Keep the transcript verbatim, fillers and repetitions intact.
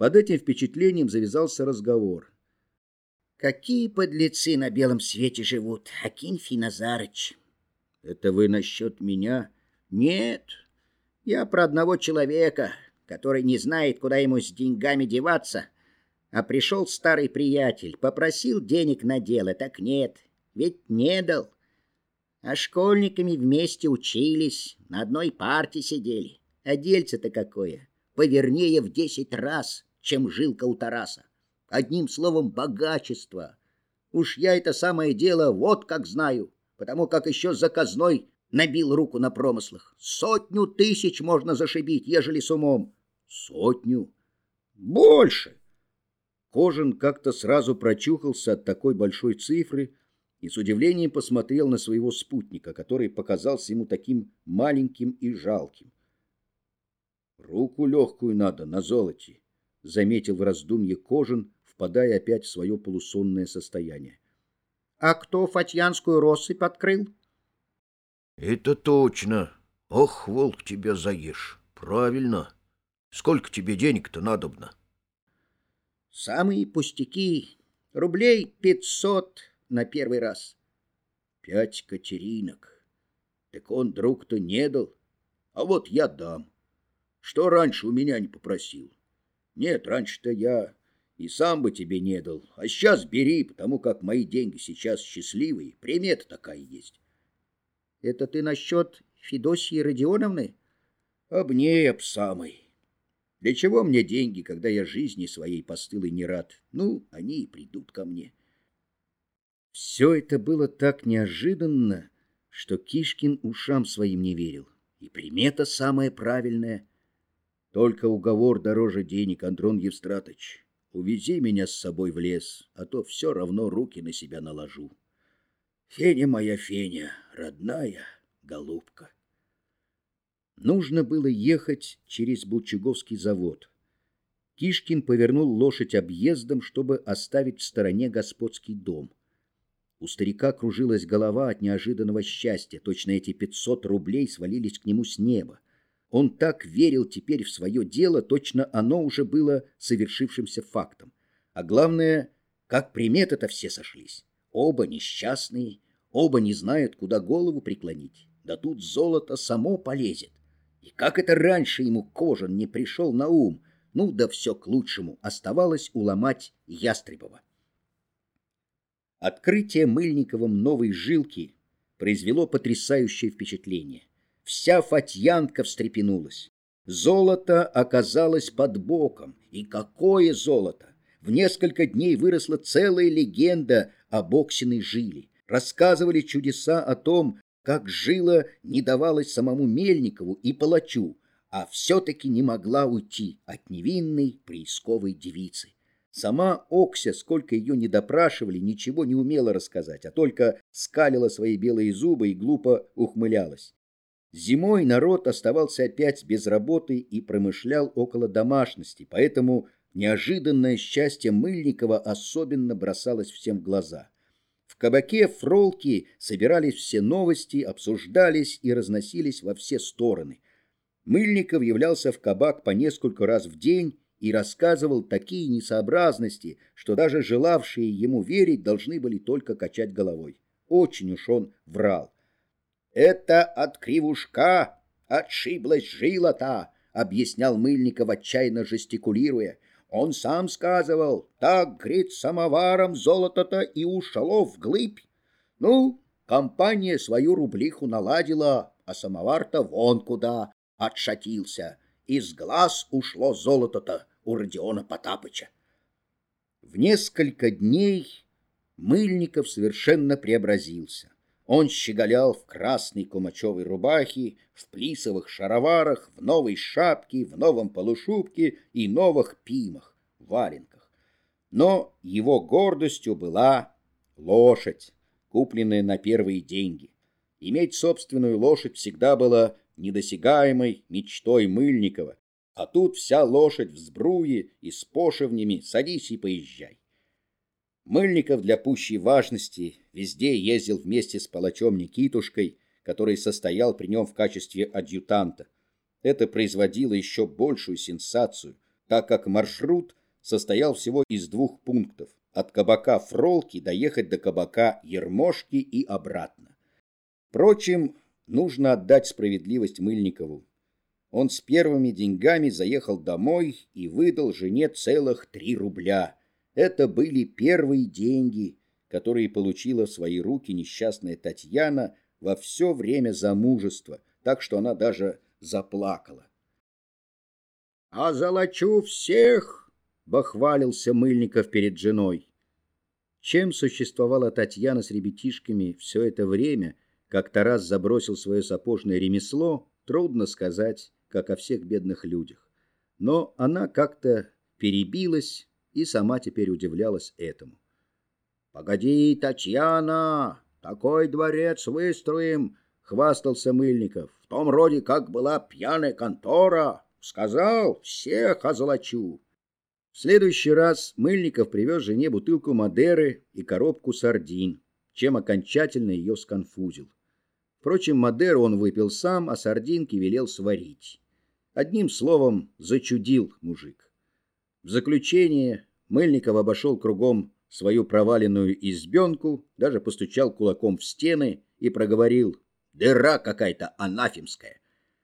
Под этим впечатлением завязался разговор. Какие подлецы на белом свете живут, Акинфий Назарыч. Это вы насчет меня? Нет, я про одного человека, который не знает, куда ему с деньгами деваться. А пришел старый приятель, попросил денег на дело, так нет, ведь не дал. А школьниками вместе учились, на одной парте сидели. А дельце-то какое, повернее в десять раз, чем жилка у Тараса. Одним словом, богачество. Уж я это самое дело вот как знаю, потому как еще заказной набил руку на промыслах. Сотню тысяч можно зашибить, ежели с умом. Сотню? Больше. Кожин как-то сразу прочухался от такой большой цифры и с удивлением посмотрел на своего спутника, который показался ему таким маленьким и жалким. «Руку легкую надо на золоте», — заметил в раздумье Кожин, впадая опять в свое полусонное состояние. «А кто фатьянскую россыпь открыл?» «Это точно. Ох, волк, тебя заешь. Правильно. Сколько тебе денег-то надобно?» «Самые пустяки. Рублей пятьсот на первый раз». «Пять катеринок. Так он, друг-то, не дал. А вот я дам. Что раньше у меня не попросил? Нет, раньше-то я и сам бы тебе не дал. А сейчас бери, потому как мои деньги сейчас счастливые. Примета такая есть». «Это ты насчет Федосьи Родионовны?» «Об ней, об самой. Для чего мне деньги, когда я жизни своей постылой не рад? Ну, они и придут ко мне». Все это было так неожиданно, что Кишкин ушам своим не верил. И примета самая правильная. Только уговор дороже денег, Андрон Евстратыч. Увези меня с собой в лес, а то все равно руки на себя наложу. Феня моя, Феня, родная голубка. Нужно было ехать через Булчуговский завод. Кишкин повернул лошадь объездом, чтобы оставить в стороне господский дом. У старика кружилась голова от неожиданного счастья. Точно эти пятьсот рублей свалились к нему с неба. Он так верил теперь в свое дело, точно оно уже было совершившимся фактом. А главное, как приметы-то все сошлись. Оба несчастные, оба не знают, куда голову преклонить. Да тут золото само полезет. И как это раньше ему Кожин не пришел на ум? Ну да все к лучшему. Оставалось уломать Ястребова. Открытие Мыльниковым новой жилки произвело потрясающее впечатление. Вся Фатьянка встрепенулась. Золото оказалось под боком. И какое золото! В несколько дней выросла целая легенда о Боксиной жиле. Рассказывали чудеса о том, как жила не давалась самому Мельникову и палачу, а все-таки не могла уйти от невинной приисковой девицы. Сама Окся, сколько ее не допрашивали, ничего не умела рассказать, а только скалила свои белые зубы и глупо ухмылялась. Зимой народ оставался опять без работы и промышлял около домашности, поэтому неожиданное счастье Мыльникова особенно бросалось всем в глаза. В кабаке Фролки собирались все новости, обсуждались и разносились во все стороны. Мыльников являлся в кабак по несколько раз в день и рассказывал такие несообразности, что даже желавшие ему верить должны были только качать головой. Очень уж он врал. «Это от кривушка отшиблась жила-то», — объяснял Мыльников, отчаянно жестикулируя. «Он сам сказывал, так, грит, самоваром золото-то и ушло вглыбь. Ну, компания свою рублиху наладила, а самовар-то вон куда отшатился. Из глаз ушло золото-то у Родиона Потапыча». В несколько дней Мыльников совершенно преобразился. Он щеголял в красной кумачевой рубахе, в плисовых шароварах, в новой шапке, в новом полушубке и новых пимах, валенках. Но его гордостью была лошадь, купленная на первые деньги. Иметь собственную лошадь всегда было недосягаемой мечтой Мыльникова, а тут вся лошадь в сбруе и с пошивнями, садись и поезжай. Мыльников для пущей важности везде ездил вместе с палачом Никитушкой, который состоял при нем в качестве адъютанта. Это производило еще большую сенсацию, так как маршрут состоял всего из двух пунктов: от кабака Фролки доехать до кабака Ермошки и обратно. Впрочем, нужно отдать справедливость Мыльникову. Он с первыми деньгами заехал домой и выдал жене целых три рубля. Это были первые деньги, которые получила в свои руки несчастная Татьяна во все время замужества, так что она даже заплакала. «А золочу всех!» — бахвалился Мыльников перед женой. Чем существовала Татьяна с ребятишками все это время, как Тарас забросил свое сапожное ремесло, трудно сказать, как о всех бедных людях. Но она как-то перебилась и сама теперь удивлялась этому. «Погоди, Татьяна, такой дворец выстроим!» — хвастался Мыльников. «В том роде, как была пьяная контора. Сказал, всех озолочу». В следующий раз Мыльников привез жене бутылку Мадеры и коробку сардин, чем окончательно ее сконфузил. Впрочем, Мадеру он выпил сам, а сардинки велел сварить. Одним словом, зачудил мужик. В заключение Мыльников обошел кругом свою проваленную избенку, даже постучал кулаком в стены и проговорил: «Дыра какая-то анафемская».